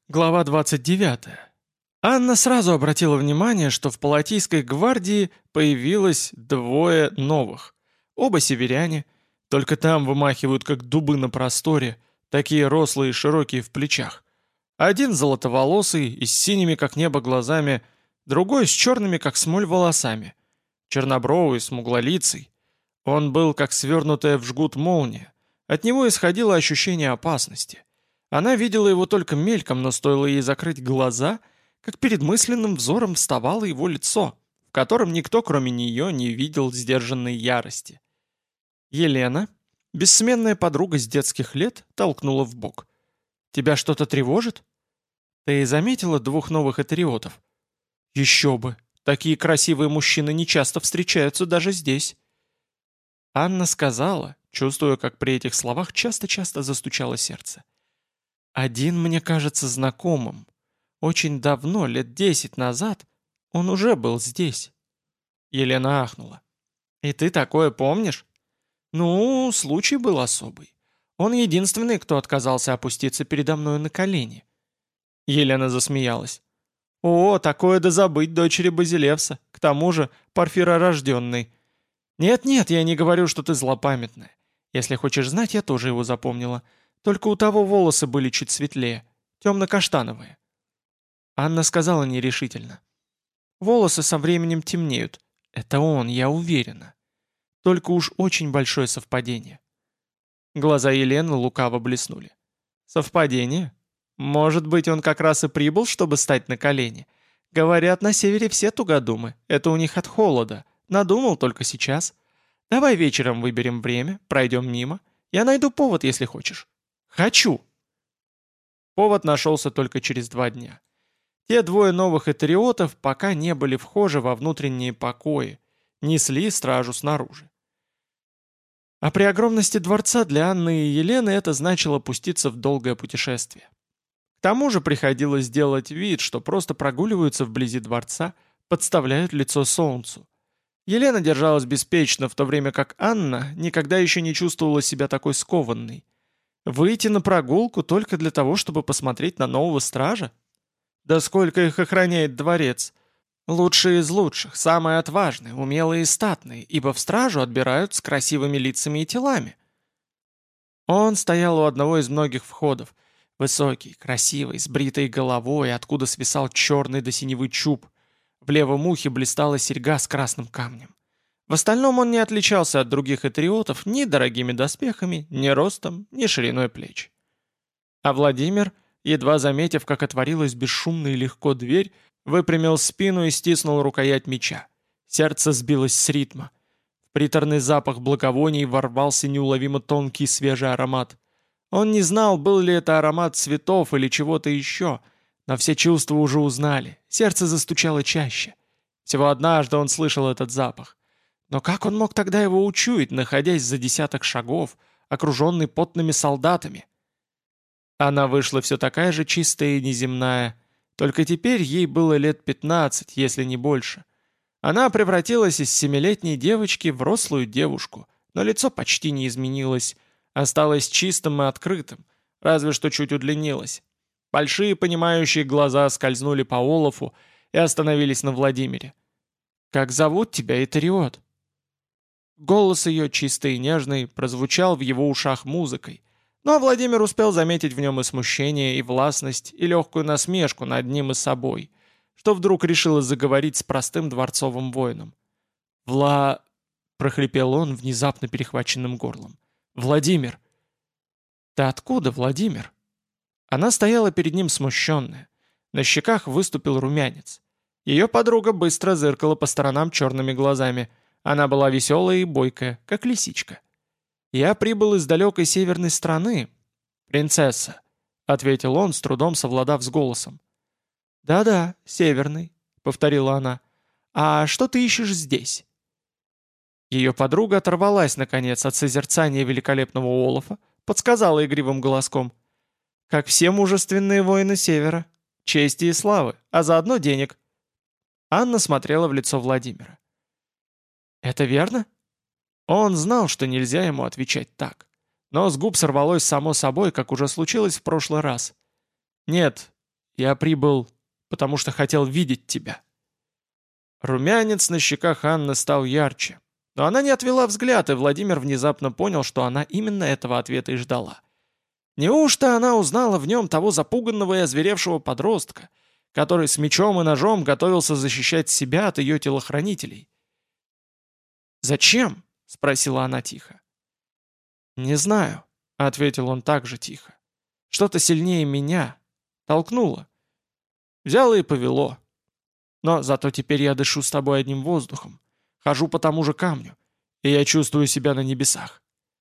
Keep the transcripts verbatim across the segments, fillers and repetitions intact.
Глава двадцать девятая. Анна сразу обратила внимание, что в Палатийской гвардии появилось двое новых. Оба северяне, только там вымахивают как дубы на просторе, такие рослые и широкие в плечах. Один золотоволосый и с синими как небо глазами, другой с черными как смоль волосами. Чернобровый, смуглолицый. Он был как свернутая в жгут молния. От него исходило ощущение опасности. Она видела его только мельком, но стоило ей закрыть глаза, как перед мысленным взором вставало его лицо, в котором никто, кроме нее, не видел сдержанной ярости. Елена, бессменная подруга с детских лет, толкнула в бок. «Тебя что-то тревожит? Ты заметила двух новых этериотов?» «Еще бы! Такие красивые мужчины нечасто встречаются даже здесь!» Анна сказала, чувствуя, как при этих словах часто-часто застучало сердце. «Один мне кажется знакомым. Очень давно, лет десять назад, он уже был здесь». Елена ахнула. «И ты такое помнишь?» «Ну, случай был особый. Он единственный, кто отказался опуститься передо мною на колени». Елена засмеялась. «О, такое да забыть дочери Базилевса, к тому же парфиророжденной. Нет-нет, я не говорю, что ты злопамятная. Если хочешь знать, я тоже его запомнила. Только у того волосы были чуть светлее, темно-каштановые». Анна сказала нерешительно. «Волосы со временем темнеют. Это он, я уверена. Только уж очень большое совпадение». Глаза Елены лукаво блеснули. «Совпадение? Может быть, он как раз и прибыл, чтобы стать на колени? Говорят, на севере все тугодумы. Это у них от холода. Надумал только сейчас. Давай вечером выберем время, пройдем мимо. Я найду повод, если хочешь». «Хочу!» Повод нашелся только через два дня. Те двое новых этериотов пока не были вхожи во внутренние покои, несли стражу снаружи. А при огромности дворца для Анны и Елены это значило пуститься в долгое путешествие. К тому же приходилось делать вид, что просто прогуливаются вблизи дворца, подставляют лицо солнцу. Елена держалась беспечно, в то время как Анна никогда еще не чувствовала себя такой скованной. Выйти на прогулку только для того, чтобы посмотреть на нового стража? Да сколько их охраняет дворец! Лучшие из лучших, самые отважные, умелые и статные, ибо в стражу отбирают с красивыми лицами и телами. Он стоял у одного из многих входов, высокий, красивый, с бритой головой, откуда свисал черный до синевы чуб. В левом ухе блистала серьга с красным камнем. В остальном он не отличался от других этриотов ни дорогими доспехами, ни ростом, ни шириной плеч. А Владимир, едва заметив, как отворилась бесшумно и легко дверь, выпрямил спину и стиснул рукоять меча. Сердце сбилось с ритма. В приторный запах благовоний ворвался неуловимо тонкий свежий аромат. Он не знал, был ли это аромат цветов или чего-то еще, но все чувства уже узнали, сердце застучало чаще. Всего однажды он слышал этот запах. Но как он мог тогда его учуять, находясь за десяток шагов, окруженный потными солдатами? Она вышла все такая же чистая и неземная, только теперь ей было лет пятнадцать, если не больше. Она превратилась из семилетней девочки в рослую девушку, но лицо почти не изменилось, осталось чистым и открытым, разве что чуть удлинилось. Большие понимающие глаза скользнули по Олафу и остановились на Владимире. «Как зовут тебя, Итариот?» Голос ее, чистый и нежный, прозвучал в его ушах музыкой, но Владимир успел заметить в нем и смущение, и властность, и легкую насмешку над ним и собой, что вдруг решила заговорить с простым дворцовым воином. «Вла...» — прохрипел он внезапно перехваченным горлом. «Владимир!» «Ты откуда, Владимир?» Она стояла перед ним смущенная. На щеках выступил румянец. Ее подруга быстро зыркала по сторонам черными глазами. Она была веселая и бойкая, как лисичка. «Я прибыл из далекой северной страны, принцесса», — ответил он, с трудом совладав с голосом. «Да-да, северный», — повторила она. «А что ты ищешь здесь?» Ее подруга оторвалась, наконец, от созерцания великолепного Олафа, подсказала игривым голоском. «Как все мужественные воины Севера. Чести и славы, а заодно денег». Анна смотрела в лицо Владимира. «Это верно?» Он знал, что нельзя ему отвечать так. Но с губ сорвалось само собой, как уже случилось в прошлый раз. «Нет, Я прибыл, потому что хотел видеть тебя». Румянец на щеках Анны стал ярче. Но она не отвела взгляд, и Владимир внезапно понял, что она именно этого ответа и ждала. Неужто она узнала в нем того запуганного и озверевшего подростка, который с мечом и ножом готовился защищать себя от ее телохранителей? «Зачем?» — спросила она тихо. «Не знаю», — ответил он также тихо. «Что-то сильнее меня. Толкнуло. Взяло и повело. Но зато теперь я дышу с тобой одним воздухом, хожу по тому же камню, и я чувствую себя на небесах».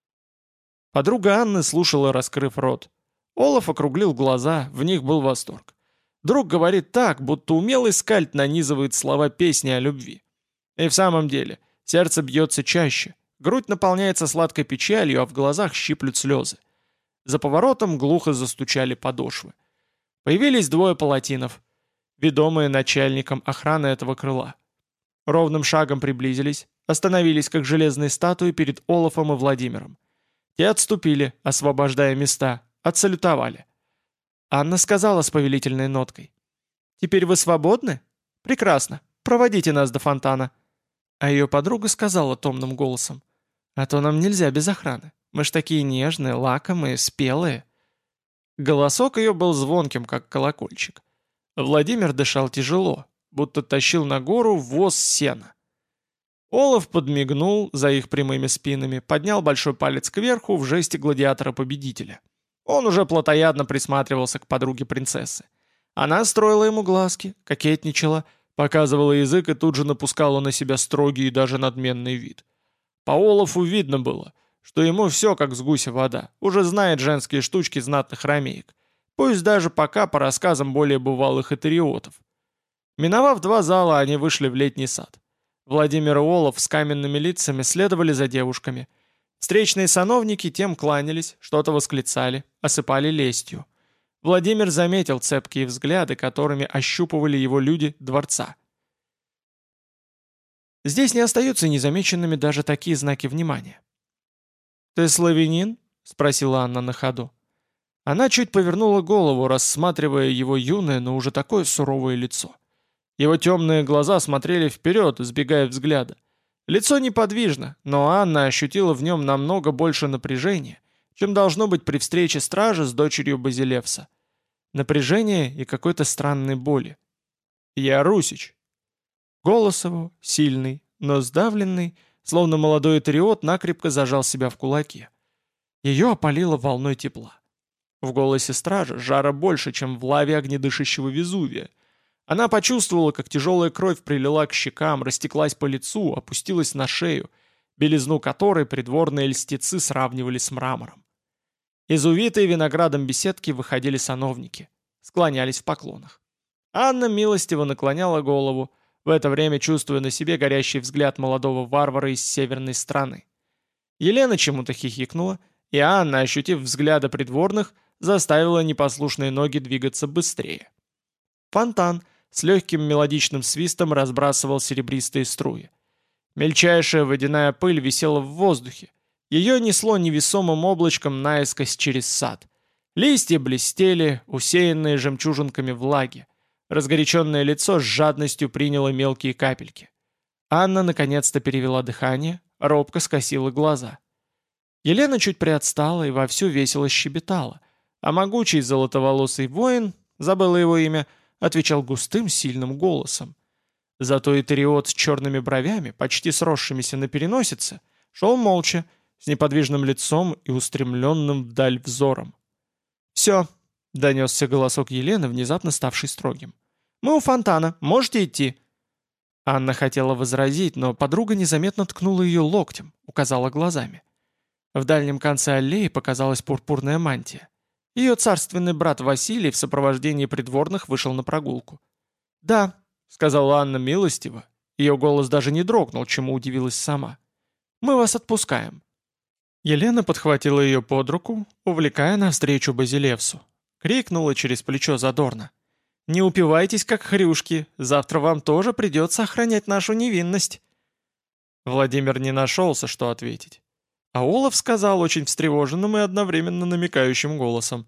Подруга Анны слушала, раскрыв рот. Олаф округлил глаза, в них был восторг. Друг говорит так, будто умелый скальд нанизывает слова песни о любви. И в самом деле, сердце бьется чаще, грудь наполняется сладкой печалью, а в глазах щиплют слезы. За поворотом глухо застучали подошвы. Появились двое палатинов, ведомые начальником охраны этого крыла. Ровным шагом приблизились, остановились как железные статуи перед Олафом и Владимиром. Те отступили, освобождая места, отсалютовали. Анна сказала с повелительной ноткой: «Теперь вы свободны? Прекрасно, проводите нас до фонтана». А ее подруга сказала томным голосом: «А то нам нельзя без охраны. Мы ж такие нежные, лакомые, спелые». Голосок ее был звонким, как колокольчик. Владимир дышал тяжело, будто тащил на гору воз сена. Олаф подмигнул за их прямыми спинами, поднял большой палец кверху в жесте гладиатора-победителя. Он уже плотоядно присматривался к подруге принцессы. Она строила ему глазки, кокетничала, показывала язык и тут же напускала на себя строгий и даже надменный вид. По Олафу видно было, что ему все как с гуся вода, уже знает женские штучки знатных ромеек, пусть даже пока по рассказам более бывалых этериотов. Миновав два зала, они вышли в летний сад. Владимир и Олаф с каменными лицами следовали за девушками. Встречные сановники тем кланялись, что-то восклицали, осыпали лестью. Владимир заметил цепкие взгляды, которыми ощупывали его люди дворца. Здесь не остаются незамеченными даже такие знаки внимания. «Ты славянин?» — спросила Анна на ходу. Она чуть повернула голову, рассматривая его юное, но уже такое суровое лицо. Его темные глаза смотрели вперед, избегая взгляда. Лицо неподвижно, но Анна ощутила в нем намного больше напряжения, чем должно быть при встрече стражи с дочерью Базилевса. Напряжение и какой-то странной боли. «Я Русич». Голос его, сильный, но сдавленный, словно молодой этериот, накрепко зажал себя в кулаке. Ее опалило волной тепла. В голосе стража жара больше, чем в лаве огнедышащего Везувия. Она почувствовала, как тяжелая кровь прилила к щекам, растеклась по лицу, опустилась на шею, белизну которой придворные льстецы сравнивали с мрамором. Из увитой виноградом беседки выходили сановники, склонялись в поклонах. Анна милостиво наклоняла голову, в это время чувствуя на себе горящий взгляд молодого варвара из северной страны. Елена чему-то хихикнула, и Анна, ощутив взгляды придворных, заставила непослушные ноги двигаться быстрее. Фонтан с легким мелодичным свистом разбрасывал серебристые струи. Мельчайшая водяная пыль висела в воздухе. Ее несло невесомым облачком наискось через сад. Листья блестели, усеянные жемчужинками влаги. Разгоряченное лицо с жадностью приняло мелкие капельки. Анна наконец-то перевела дыхание, робко скосила глаза. Елена чуть приотстала и вовсю весело щебетала, а могучий золотоволосый воин, забыла его имя, отвечал густым, сильным голосом. Зато этериот с черными бровями, почти сросшимися на переносице, шел молча, с неподвижным лицом и устремленным вдаль взором. «Все», — донесся голосок Елены, внезапно ставший строгим. «Мы у фонтана, можете идти». Анна хотела возразить, но подруга незаметно ткнула ее локтем, указала глазами. В дальнем конце аллеи показалась пурпурная мантия. Ее царственный брат Василий в сопровождении придворных вышел на прогулку. «Да», — сказала Анна милостиво, ее голос даже не дрогнул, чему удивилась сама. «Мы вас отпускаем». Елена подхватила ее под руку, увлекая навстречу Базилевсу. Крикнула через плечо задорно: «Не упивайтесь, как хрюшки, завтра вам тоже придется охранять нашу невинность». Владимир не нашелся, что ответить. А Олаф сказал очень встревоженным и одновременно намекающим голосом: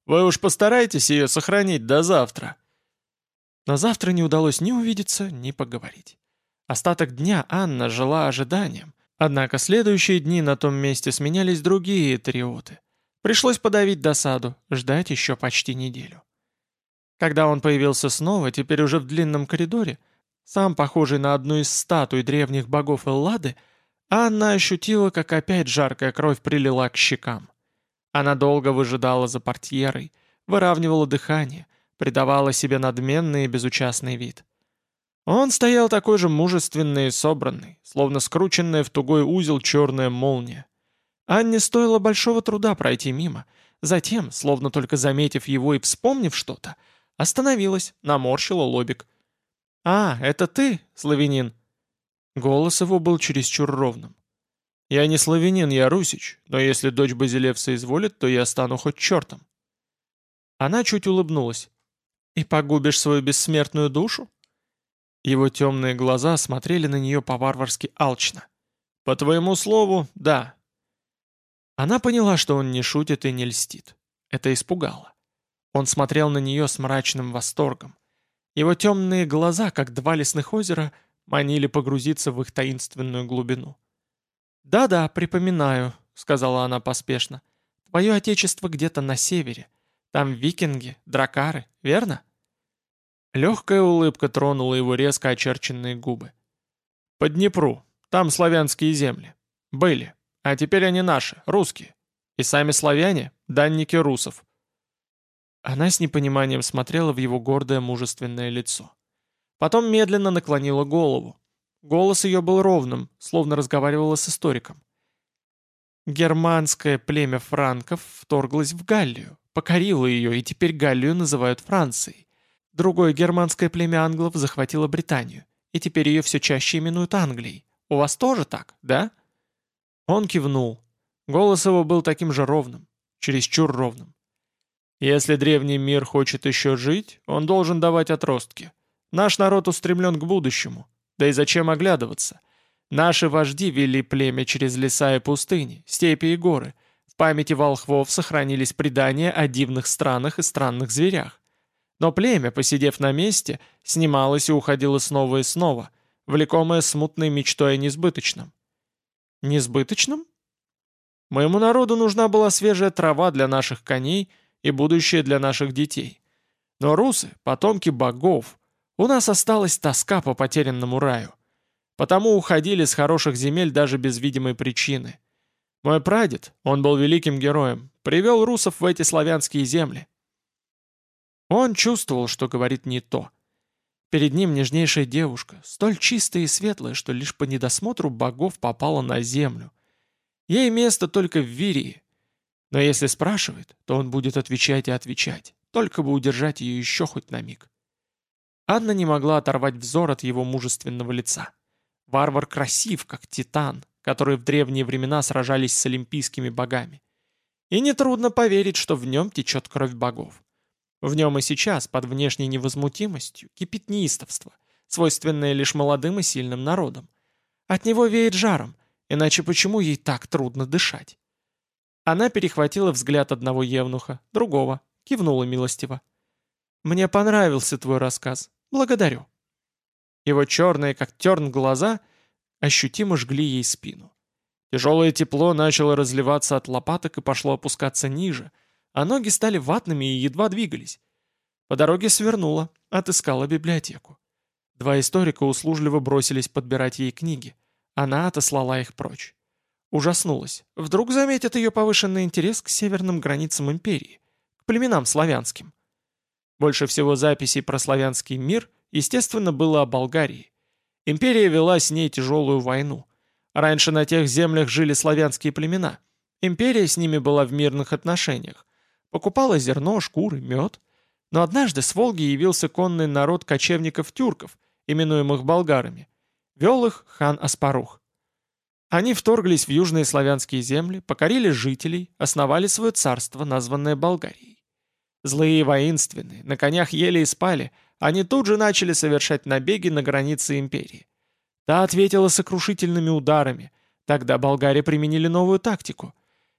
Вы уж постарайтесь ее сохранить до завтра». Но завтра не удалось ни увидеться, ни поговорить. Остаток дня Анна жила ожиданием, однако следующие дни на том месте сменялись другие этариоты. Пришлось подавить досаду, ждать еще почти неделю. Когда он появился снова, теперь уже в длинном коридоре, сам похожий на одну из статуй древних богов Эллады, Анна ощутила, как опять жаркая кровь прилила к щекам. Она долго выжидала за портьерой, выравнивала дыхание, придавала себе надменный и безучастный вид. Он стоял такой же мужественный и собранный, словно скрученная в тугой узел черная молния. Анне стоило большого труда пройти мимо, затем, словно только заметив его и вспомнив что-то, остановилась, наморщила лобик. «А, это ты, славянин?» Голос его был чересчур ровным. «Я не славянин, я русич, но если дочь Базилевса изволит, то я стану хоть чертом». Она чуть улыбнулась. «И погубишь свою бессмертную душу?» Его темные глаза смотрели на нее по-варварски алчно. «По твоему слову, да». Она поняла, что он не шутит и не льстит. Это испугало. Он смотрел на нее с мрачным восторгом. Его темные глаза, как два лесных озера, манили погрузиться в их таинственную глубину. «Да-да, припоминаю», — сказала она поспешно. «Твое отечество где-то на севере. Там викинги, дракары, верно?» Легкая улыбка тронула его резко очерченные губы. «По Днепру. Там славянские земли. Были. А теперь они наши, русские. И сами славяне — данники русов». Она с непониманием смотрела в его гордое мужественное лицо. Потом медленно наклонила голову. Голос ее был ровным, словно разговаривала с историком. Германское племя франков вторглось в Галлию, покорило ее, и теперь Галлию называют Францией. Другое германское племя англов захватило Британию, и теперь ее все чаще именуют Англией. У вас тоже так, да? Он кивнул. Голос его был таким же ровным, чересчур ровным. Если древний мир хочет еще жить, он должен давать отростки. Наш народ устремлен к будущему. Да и зачем оглядываться? Наши вожди вели племя через леса и пустыни, степи и горы. В памяти волхвов сохранились предания о дивных странах и странных зверях. Но племя, посидев на месте, снималось и уходило снова и снова, влекомое смутной мечтой о несбыточном. Несбыточном? Моему народу нужна была свежая трава для наших коней и будущее для наших детей. Но русы — потомки богов. У нас осталась тоска по потерянному раю. Потому уходили с хороших земель даже без видимой причины. Мой прадед, он был великим героем, привел русов в эти славянские земли. Он чувствовал, что говорит не то. Перед ним нежнейшая девушка, столь чистая и светлая, что лишь по недосмотру богов попала на землю. Ей место только в Вирии. Но если спрашивает, то он будет отвечать и отвечать, только бы удержать ее еще хоть на миг. Анна не могла оторвать взор от его мужественного лица. Варвар красив, как титан, которые в древние времена сражались с олимпийскими богами. И нетрудно поверить, что в нем течет кровь богов. В нем и сейчас, под внешней невозмутимостью, кипит неистовство, свойственное лишь молодым и сильным народам. От него веет жаром, иначе почему ей так трудно дышать? Она перехватила взгляд одного евнуха, другого, кивнула милостиво. «Мне понравился твой рассказ. Благодарю». Его черные, как терн, глаза ощутимо жгли ей спину. Тяжелое тепло начало разливаться от лопаток и пошло опускаться ниже, а ноги стали ватными и едва двигались. По дороге свернула, отыскала библиотеку. Два историка услужливо бросились подбирать ей книги. Она отослала их прочь. Ужаснулась. Вдруг заметят ее повышенный интерес к северным границам империи, к племенам славянским. Больше всего записей про славянский мир, естественно, было о Болгарии. Империя вела с ней тяжелую войну. Раньше на тех землях жили славянские племена. Империя с ними была в мирных отношениях. Покупала зерно, шкуры, мед. Но однажды с Волги явился конный народ кочевников-тюрков, именуемых болгарами. Вел их хан Аспарух. Они вторглись в южные славянские земли, покорили жителей, основали свое царство, названное Болгарией. Злые и воинственные, на конях ели и спали, они тут же начали совершать набеги на границы империи. Та ответила сокрушительными ударами. Тогда болгари применили новую тактику.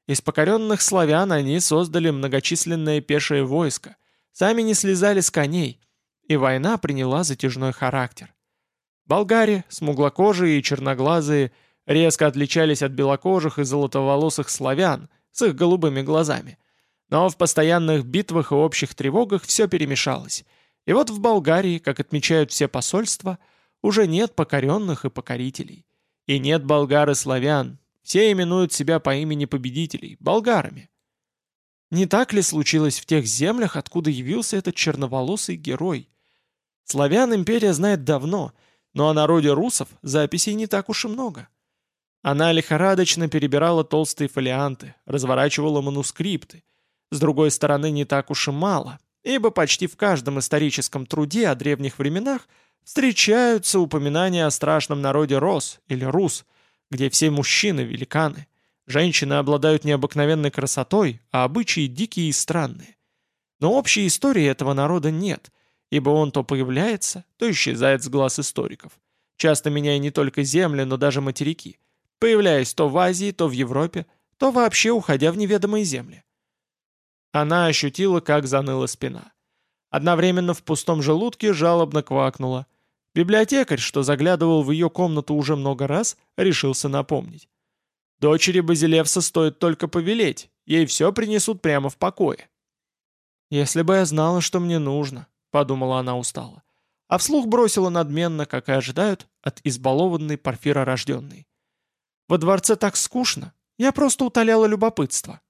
Из покоренных славян они создали многочисленное пешее войско, сами не слезали с коней, и война приняла затяжной характер. Болгари, смуглокожие и черноглазые, резко отличались от белокожих и золотоволосых славян с их голубыми глазами. Но в постоянных битвах и общих тревогах все перемешалось. И вот в Болгарии, как отмечают все посольства, уже нет покоренных и покорителей. И нет болгар и славян, все именуют себя по имени победителей, болгарами. Не так ли случилось в тех землях, откуда явился этот черноволосый герой? Славян империя знает давно, но о народе русов записей не так уж и много. Она лихорадочно перебирала толстые фолианты, разворачивала манускрипты. С другой стороны, не так уж и мало, ибо почти в каждом историческом труде о древних временах встречаются упоминания о страшном народе Рос или Рус, где все мужчины – великаны, женщины обладают необыкновенной красотой, а обычаи дикие и странные. Но общей истории этого народа нет, ибо он то появляется, то исчезает с глаз историков, часто меняя не только земли, но даже материки, появляясь то в Азии, то в Европе, то вообще уходя в неведомые земли. Она ощутила, как заныла спина. Одновременно в пустом желудке жалобно квакнула. Библиотекарь, что заглядывал в ее комнату уже много раз, решился напомнить. Дочери Базилевса стоит только повелеть, ей все принесут прямо в покое. «Если бы я знала, что мне нужно», — подумала она устало, а вслух бросила надменно, как и ожидают, от избалованной Порфиророжденной. «Во дворце так скучно, я просто утоляла любопытство».